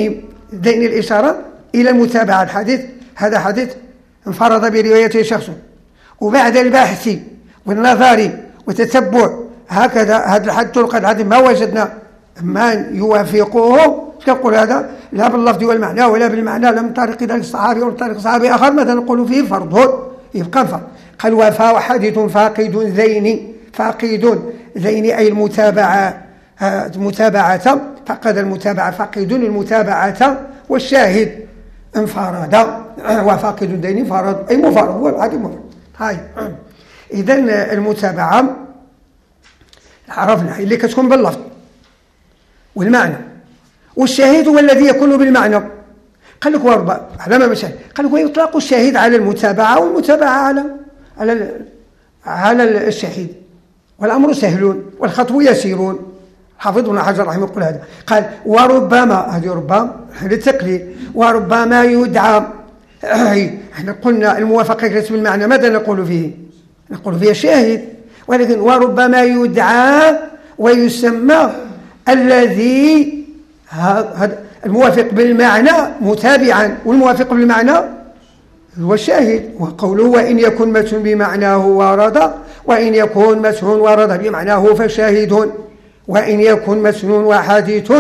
دين الإشارة إلى المتابعة. الحديث هذا حديث انفرد بروايته شخص، وبعد البحث والنظر وتتبع هكذا هذا الحديث تلقى الحديث ما وجدنا من يوافقه، نقول هذا لا باللفظ والمعنى ولا بالمعنى، لا من طريق ذلك الصحابي ولا من طريق صحابي آخر، مثلا نقول فيه فرض يبقى فرض. قال وفا وحديث فاقد ذين، فاقد ذين أي المتابعة، متابعة فقد المتابعة، فاقد المتابعة والشاهد انفرد، وفاقد ذين فرد أي مفرد، هو الحديث مفرد. هاي إذن المتابعة عرفنا اللي كتكون باللفظ والمعنى، والشاهد هو الذي يكون بالمعنى. قال لك وربا على ما مشى، قال لك ويطلق الشاهد على المتابعة والمتابعة على على على الشاهد، والأمر سهل والخطو يسير. حافظ ابن حجر رحمه الله يقول هذا، قال وربما، هذه ربما للتقليل، وربما يدعى، احنا قلنا الموافقة كاسم المعنى ماذا نقول فيه؟ نقول فيه شاهد، ولكن وربما يدعى ويسمى الذي الموافق بالمعنى متابعا، والموافق بالمعنى هو الشاهد. وقوله وإن يكن متن بمعناه ورد، وإن يكن متن ورد بمعناه فشاهد، وإن يكن متن وحديث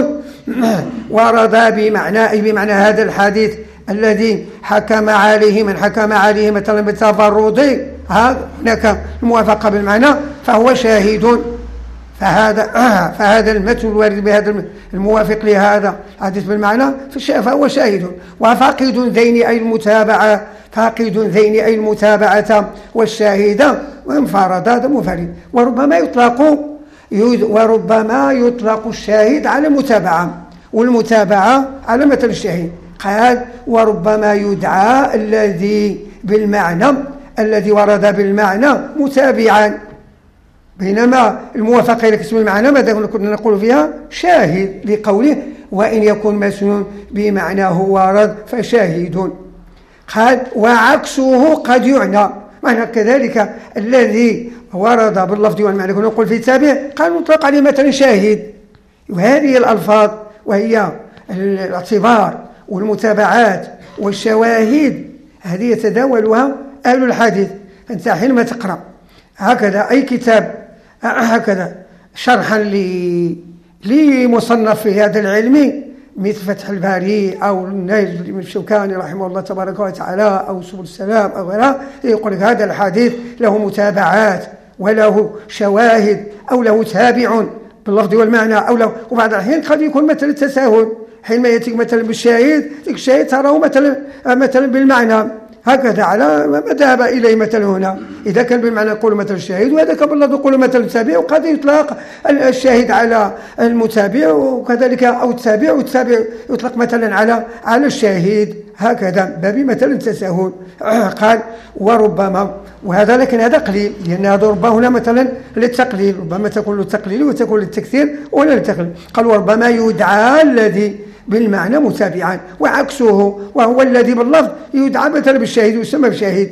ورد بمعنى أي بمعنى هذا الحديث الذي حكم عليه من حكم عليه مثلا بالتفرد، هناك الموافقة بالمعنى فهو شاهد. فهذا فهذا المتن الوارد بهذا الموافق لهذا الحديث بالمعنى فهو شاهد. وفاقد ذين أي المتابعة، فاقد ذين أي المتابعة والشاهد وانفرد، هذا مفرد. وربما يطلق وربما يطلق الشاهد على المتابعة، والمتابعة على مثل الشاهد. قال وربما يدعى الذي بالمعنى، الذي ورد بالمعنى متابعا، بينما الموافقة إلى اسم المعنى ماذا كنا نقول فيها؟ شاهد، لقوله وإن يكن مسنون بمعناه ورد فشاهد. قال وعكسه قد يعنى، معنى كذلك الذي ورد باللفظ والمعنى كنا نقول في تابع قال مطلق عليه مثلا شاهد. وهذه الألفاظ وهي الاعتبار والمتابعات والشواهد هذه يتداولها أهل الحديث. فأنت حينما تقرأ هكذا أي كتاب هكذا شرحا لمصنف في هذا العلم مثل فتح الباري أو النيل من الشوكاني رحمه الله تبارك وتعالى أو سبل السلام أو غيرها، يقول لك هذا الحديث له متابعات وله شواهد أو له تابع باللفظ والمعنى أو له، وبعض الأحيان قد يكون مثل التساهل حينما يأتيك مثلا بالشاهد، الشاهد تراه مثلا مثلا بالمعنى هكذا على ما ذهب إليه مثلا هنا. إذا كان بالمعنى نقول مثلا الشاهد، وإذا كان باللفظ نقول مثلا التابع، وقد يطلق الشاهد على المتابع وكذلك أو التابع، والتابع يطلق مثلا على على الشاهد هكذا باب مثلا التساهل. قال وربما، وهذا لكن هذا قليل، لأن هذا ربما هنا مثلا للتقليل، ربما تكون للتقليل وتكون للتكثير ولا للتقليل. قال وربما يدعى الذي بالمعنى متابعا، وعكسه وهو الذي باللفظ يدعى مثلا بالشاهد ويسمى بشاهد.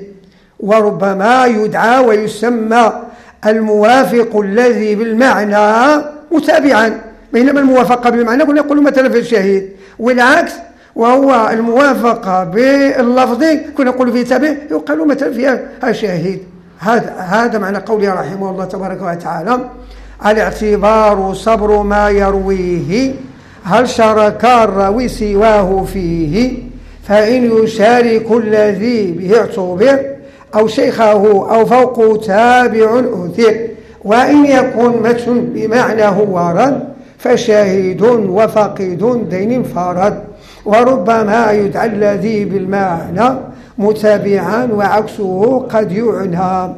وربما يدعى ويسمى الموافق الذي بالمعنى متابعا، بينما الموافقة بالمعنى كنا نقول مثلا في الشاهد، والعكس وهو الموافقة باللفظ كنا نقول في تابع يقال مثلا فيها الشاهد. هذا هذا معنى قوله رحمه الله تبارك وتعالى الاعتبار صبر ما يرويه، هل شارك الراوي سواه فيه، فإن يشارك الذي به اعتبر أو شيخه أو فوق تابع أثر، وإن يكن متن بمعناه ورد فشاهد وفقد دين فرد. وربما يدعى الذي بالمعنى متابعا وعكسه قد يعنى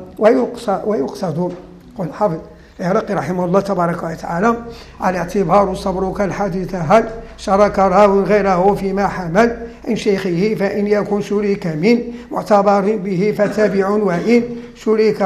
ويقصد. قل حافظ العراقي رحمه الله تبارك وتعالى على اعتبار صبرك الحديث هل شارك راو غيره فيما حمل عن شيخه، فإن يكن شريك من معتبر به فتابع، وإن شريك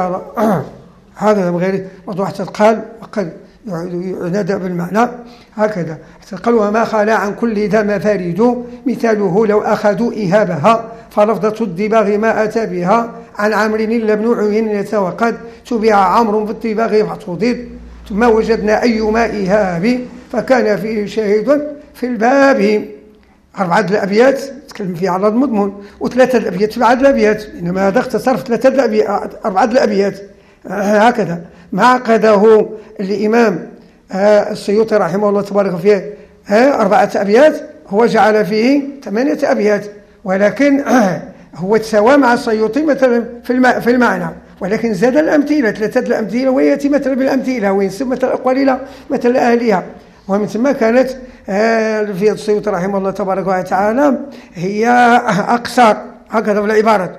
هذا بغير موضوع تقال وقد ينادى بالمعنى هكذا. قال وما خلا عن كل ذا مفارد، مثاله لو أخذوا إهابها فلفظة الدباغ ما أتى بها، عن عمرو إلا بن عيينة وقد تبع عمرو بالطباغ فاعتضد، ثم وجدنا أيما إهاب فكان فيه شاهد في الباب. أربعة الأبيات تكلم فيها على المضمون، وثلاثة الأبيات في بعض الأبيات، إنما هذا اختصر في ثلاثة الأبيات أربعة الأبيات هكذا. ما عقده الإمام السيوطي رحمه الله تبارك فيه أربعة أبيات، هو جعل فيه ثمانية أبيات، ولكن هو تساوى مع السيوطي مثلا في المعنى، ولكن زاد الأمثلة ثلاثة الأمثلة، ويأتي مثلا بالأمثلة وينسب مثل الأقوال إلى مثل أهلها. ومن ثم كانت في السيوطي رحمه الله تبارك وتعالى هي أقصر هكذا في العبارة.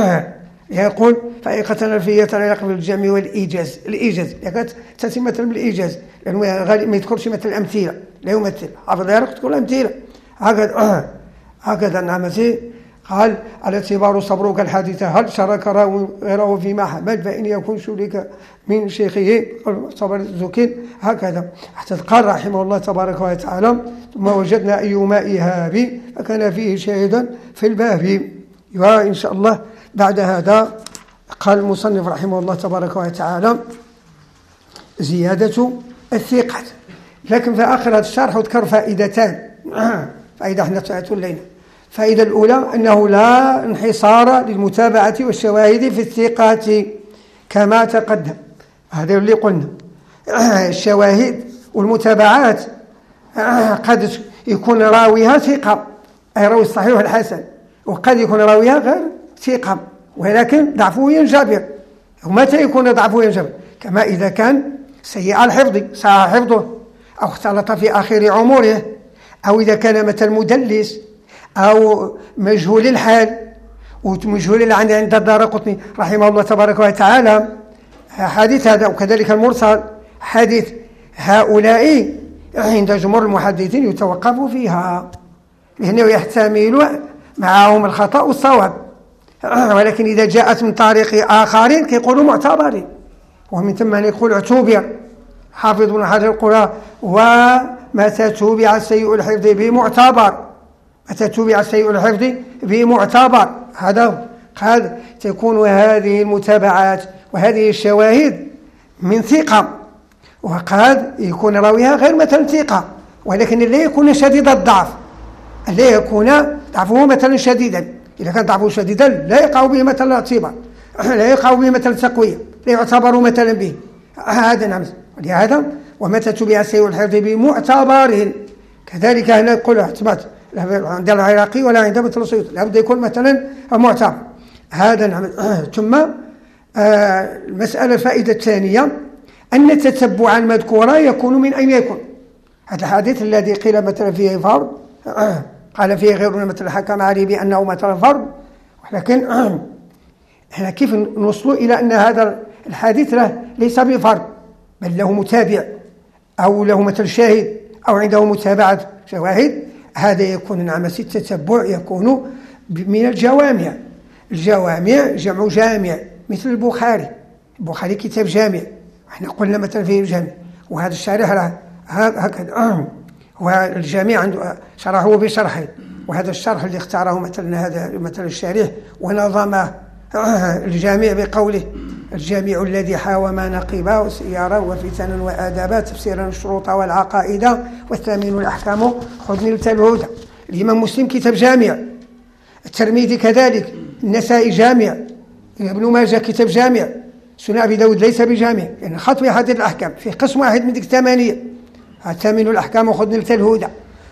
يقول فائقة الألفية لا يقبل الجمع والإيجاز، الإيجاز يكاد تأتي مثلا بالإيجاز، لأنه غالبا ما يذكرش مثل الأمثلة، لا يمثل حافظ يارق تقول أمثلة هكذا هكذا. نعمتي قال الاعتبار صبرك الحادثة هل شرك غيره فيما حمد فإن يكون شريك من شيخه صبر الزكين هكذا. حتى قال رحمه الله تبارك وتعالى ثم وجدنا أي ماء هاب فكان فيه شاهدا في الباب. وإن شاء الله بعد هذا قال المصنف رحمه الله تبارك وتعالى زيادة الثقة. لكن في آخر هذا الشرح اذكر فائدتان، فائدة احنا تعتون لنا. فائدة الأولى أنه لا انحصار للمتابعة والشواهد في الثقات كما تقدم، هذا اللي قلنا. الشواهد والمتابعات قد يكون راويها ثقة، أي راوي الصحيح والحسن، وقد يكون راويها غير ثقة ولكن ضعفه ينجبر. ومتى يكون ضعفه ينجبر؟ كما إذا كان سيء الحفظ ساء حفظه، أو اختلط في آخر عمره، أو إذا كان مثل مدلس، أو مجهول الحال. ومجهول الحال عند الدارقطني رحمه الله تبارك وتعالى حديث هذا، وكذلك المرسل حديث هؤلاء عند جمهور المحدثين يتوقف فيها، لأنه يحتمل معهم الخطأ والصواب، ولكن إذا جاءت من طريق آخرين كيقولوا معتبرين، ومن ثم يقول اعتبر. حافظ بن حجر يقول ومتى تبع السيء الحفظ بمعتبر، متى تبع السيء الحفظ بمعتبر. هذا قد تكون هذه المتابعات وهذه الشواهد من ثقة، وقد يكون راويها غير مثلا ثقة، ولكن لا يكون شديد الضعف، لا يكون ضعفه مثلا شديدا. إذا كان ضعفه شديدا لا يقع به مثلا الاعتبار، لا يقع به مثلا التقوية، لا يعتبر مثلا به. هذا نعم. ولهذا ومتى تبع السيء الحفظ بمعتبر، كذلك هنا يقول اعتبار عند العراقي ولا عند مثل السيوطي، لابد يكون مثلا معتبر. هذا نعم. ثم المسألة الفائدة الثانية أن التتبع المذكورة يكون من أين يكون. هذا الحديث الذي قيل مثلا فيه فرض، قال فيه غيرنا مثل حكم عليه بأنه مثلا فرض، ولكن احنا كيف نوصل إلى أن هذا الحديث له ليس بفرض، بل له متابع أو له مثل شاهد أو عنده متابعة شواهد. هذا يكون نعم التتبع يكون من الجوامع. الجوامع جمع جامع، مثل البخاري، البخاري كتاب جامع، احنا قلنا مثلا فيه جامع، وهذا الشارح له هكذا، والجامع عنده شرحه بشرحه، وهذا الشرح اللي اختاره مثلا هذا مثلا الشارح ونظمه الجامع بقوله الجامع الذي حاوى مناقبا وسيارا وفتنا وآدابا تفسيرا الشروط والعقائد والثامن الأحكام خذ نلت الهدى. الإمام مسلم كتاب جامع، الترمذي كذلك، النسائي جامع، ابن ماجه كتاب جامع، سنن أبي داود ليس بجامع، لأن يعني خط بحديث الأحكام في قسم واحد من ذيك الثمانية، الثامن الأحكام خذ نلت الهدى.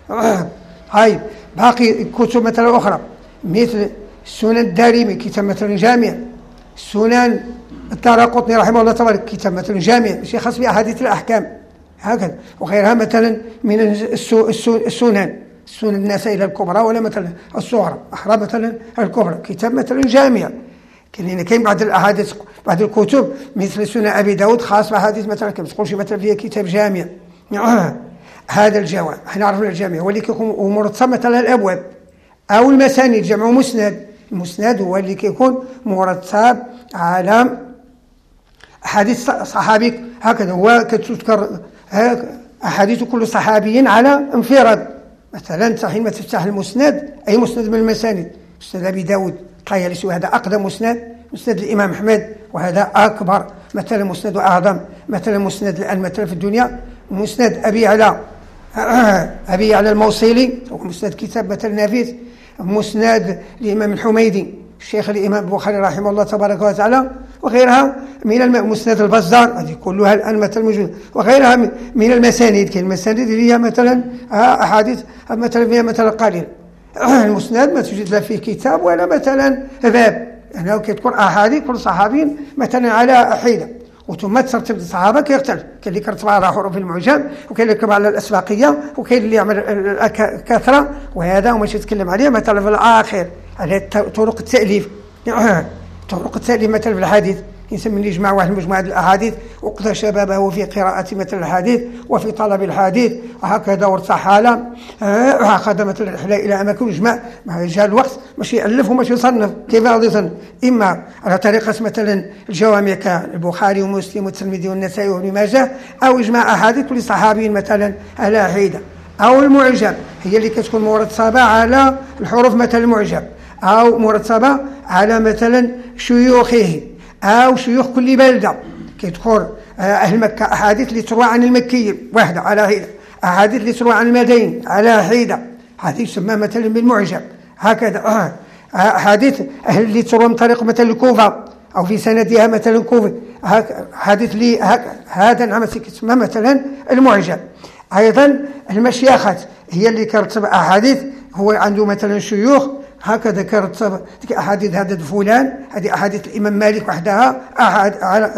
هاي باقي كتب مثلا أخرى مثل السنن الدارمي كتاب مثلا جامع، السنن الدارقطني رحمه الله تبارك كتاب مثلا جامع ماشي خاص بأحاديث الأحكام هكذا، وغيرها مثلا من السنن السنن النسائي الكبرى ولا مثلا الصغرى أحرى مثلا الكبرى كتاب مثلا جامع. لأن كاين بعض الأحاديث بعض الكتب مثل سنن أبي داود خاص بأحاديث مثلا كما تقولش مثلا فيها كتاب جامع. هذا الجواب احنا عرفنا الجامع هو اللي كيكون مرتب مثلا الأبواب أو المسانيد جمع مسند. المسند هو اللي كيكون مرتب على أحاديث صحابي هكذا، هو كتذكر أحاديث كل صحابي على انفراد. مثلا حين ما تفتح المسند أي مسند من المسانيد، مسند أبي داود قيالسي وهذا أقدم مسند، مسند الإمام أحمد وهذا أكبر مثلا مسند أعظم، مثلا مسند الآن مثلا في الدنيا مسند أبي علا أبي على الموصلي هو مسند كتاب مثلا نافذ، مسند الإمام الحميدي الشيخ الإمام البخاري رحمه الله تبارك وتعالى، وغيرها من مسند البزار، هذه كلها الآن مثلا موجودة، وغيرها من المسانيد. كاين المسانيد اللي هي مثلا أحاديث مثلا فيها مثلا قليل. المسند ما توجد لا فيه كتاب ولا مثلا باب، يعني لو كتكون أحاديث كل صحابي مثلا على حيدة، وثم ترتب الصحابه كيختلف، كاين اللي كيرتب على حروف المعجم، وكاين اللي كيرتب على الاسباقيه، وكاين اللي يعمل الكثره، وهذا وماش يتكلم عليه مثلا في الاخر على طرق التاليف. طرق التاليف مثلا في الحديث يسمى اللي يجمع واحد مجموعه الاحاديث وقضى شبابه في قراءه مثل الحديث وفي طلب الحديث، وهكذا وارتحل اخذ مثلا الرحله الى اماكن يجمع، جاء الوقت ماشي يالف وماشي يصنف، كيف غادي يصنف؟ اما على طريقه مثلا الجوامع كالبخاري ومسلم والترمذي والنسائي وابن ماجه، او يجمع احاديث كل صحابي مثلا على حيده، او المعجم هي اللي كتكون مرتبه على الحروف مثلا المعجم، او مرتبه على مثلا شيوخه أو شيوخ كل بلدة. كيدخل أهل مكة أحاديث اللي تروى عن المكيين واحدة على حيدة، أحاديث اللي تروى عن المدين على حيدة، هذه يسمى مثلا بالمعجم. هكذا أحاديث أهل اللي تروى من طريق مثلا الكوفة أو في سندها مثلا كوفة، حديث لي هذا نعم يسمى مثلا المعجم. أيضا المشيخات هي اللي كرتب أحاديث، هو عنده مثلا شيوخ هكذا كرتب أحاديث هذا فلان، هذه أحاديث الإمام مالك وحدها، أحد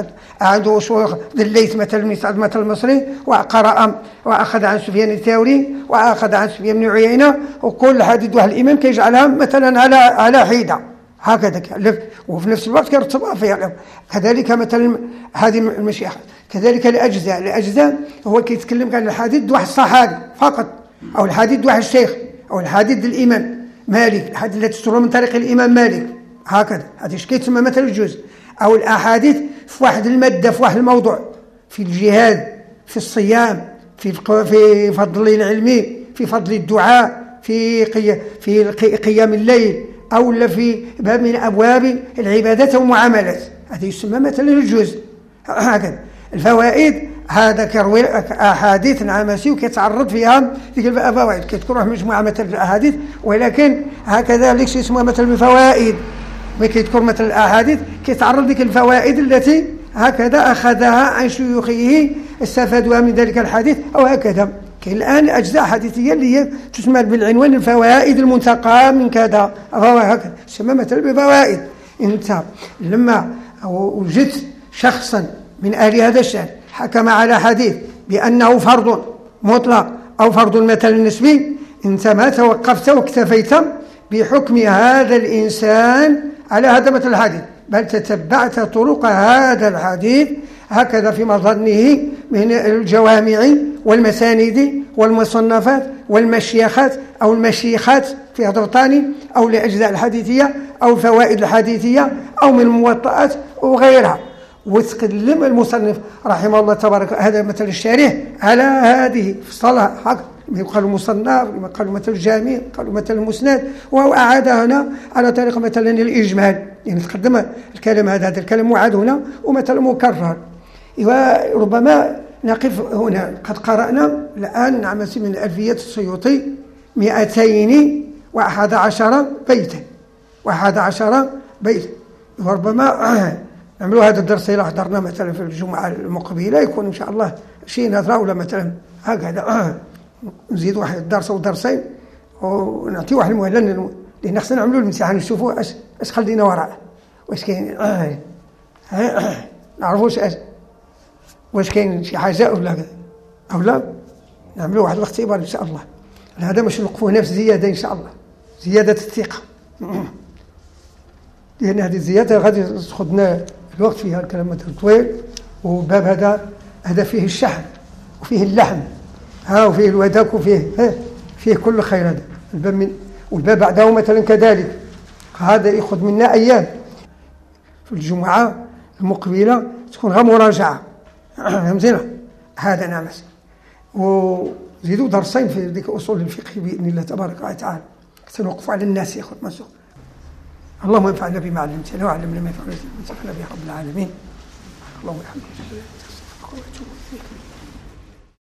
عنده شيوخ الليث مثلا بن سعد مثلا المصري، وقرأ وأخذ عن سفيان الثوري وأخذ عن سفيان بن عيينة، وكل حديث واحد الإمام كيجعلها مثلا على على حيدة هكذا كيألف، وفي نفس الوقت كيرتبها فيها. كذلك مثلا هذه المشيخة، كذلك الأجزاء. الأجزاء هو كيتكلم عن الحديث واحد الصحابي فقط، أو الحديث واحد الشيخ، أو الحديث الإمام مالك، الحديث التي تروى من طريق الإمام مالك هكذا، هذا اش كيتسمى مثلا الجزء. أو الأحاديث في واحد المادة في واحد الموضوع، في الجهاد، في الصيام، في في فضل العلم، في فضل الدعاء، في قي في قيام الليل، أو لا في باب من أبواب العبادات والمعاملات، هذا يسمى مثلا الجزء هكذا. الفوائد هذا كروي أحاديث نعمسي وكيتعرض فيها ديك الفوائد، كتكون مجموعة مثلا الأحاديث، ولكن هكذا ليش اسمها مثلا الفوائد، ملي كيذكر مثلا الأحاديث كيتعرض ديك الفوائد التي هكذا أخذها عن شيوخه استفادوا من ذلك الحديث أو هكذا. كاين الآن أجزاء حديثية اللي هي تسمى بالعنوان الفوائد المنتقى من كذا هكذا، تسمى مثلا بفوائد. أنت لما وجدت شخصا من أهل هذا الشأن حكم على حديث بأنه فرض مطلق أو فرض مثلا نسبي، أنت ما توقفت واكتفيت بحكم هذا الإنسان على هذا مثل الحديث، بل تتبعت طرق هذا الحديث هكذا في مظنه من الجوامع والمسانيد والمصنفات والمشيخات أو المشيخات في هضرطاني، أو الأجزاء الحديثية أو الفوائد الحديثية أو من الموطئات وغيرها. وتكلم المصنف رحمه الله تبارك هذا مثل الشارح على هذه فصلها حق، قالوا مصنف، قالوا مثل الجامع، قالوا مثل المسند، وهو أعاد هنا على طريقة مثلا الإجمال، يعني تقدم الكلام هذا هذا الكلام معاد هنا ومثلا مكرر. وربما نقف هنا. قد قرأنا الآن نعمل من ألفية السيوطي مئتين وأحد عشر بيتا وأحد عشر بيتا، وربما نعملوا هذا الدرس إلى حضرنا مثلا في الجمعة المقبلة، يكون إن شاء الله شيء نظرة ولا مثلا هكذا نزيد واحد الدرس أو درسين ونعطي واحد المهلة، لأن خصنا نعملوا الامتحان نشوفوا اش اش خلينا وراء، واش كاين آه. آه. نعرفوش اش واش كاين شي حاجة ولا كذا أو لا، نعملوا واحد الاختبار إن شاء الله. هذا باش نوقفوا هنا في زيادة إن شاء الله، زيادة الثقة، لأن هذه الزيادة غادي تاخذنا الوقت فيها الكلام مثلا طويل، وباب هذا هذا فيه الشحم وفيه اللحم ها وفيه الوداك وفيه ها فيه كل خير. هذا الباب من والباب بعده مثلا كذلك، هذا ياخذ منا أيام. في الجمعة المقبلة تكون غير مراجعة فهمتينا، هذا نعم. وزيدوا درسين في ذيك أصول الفقه بإذن الله تبارك وتعالى، سنوقف على الناس ياخذ مسوق. اللهم انفعنا بما علمتنا وعلمنا ما ينفعنا وانفعنا به رب العالمين. اللهم الحمد لله.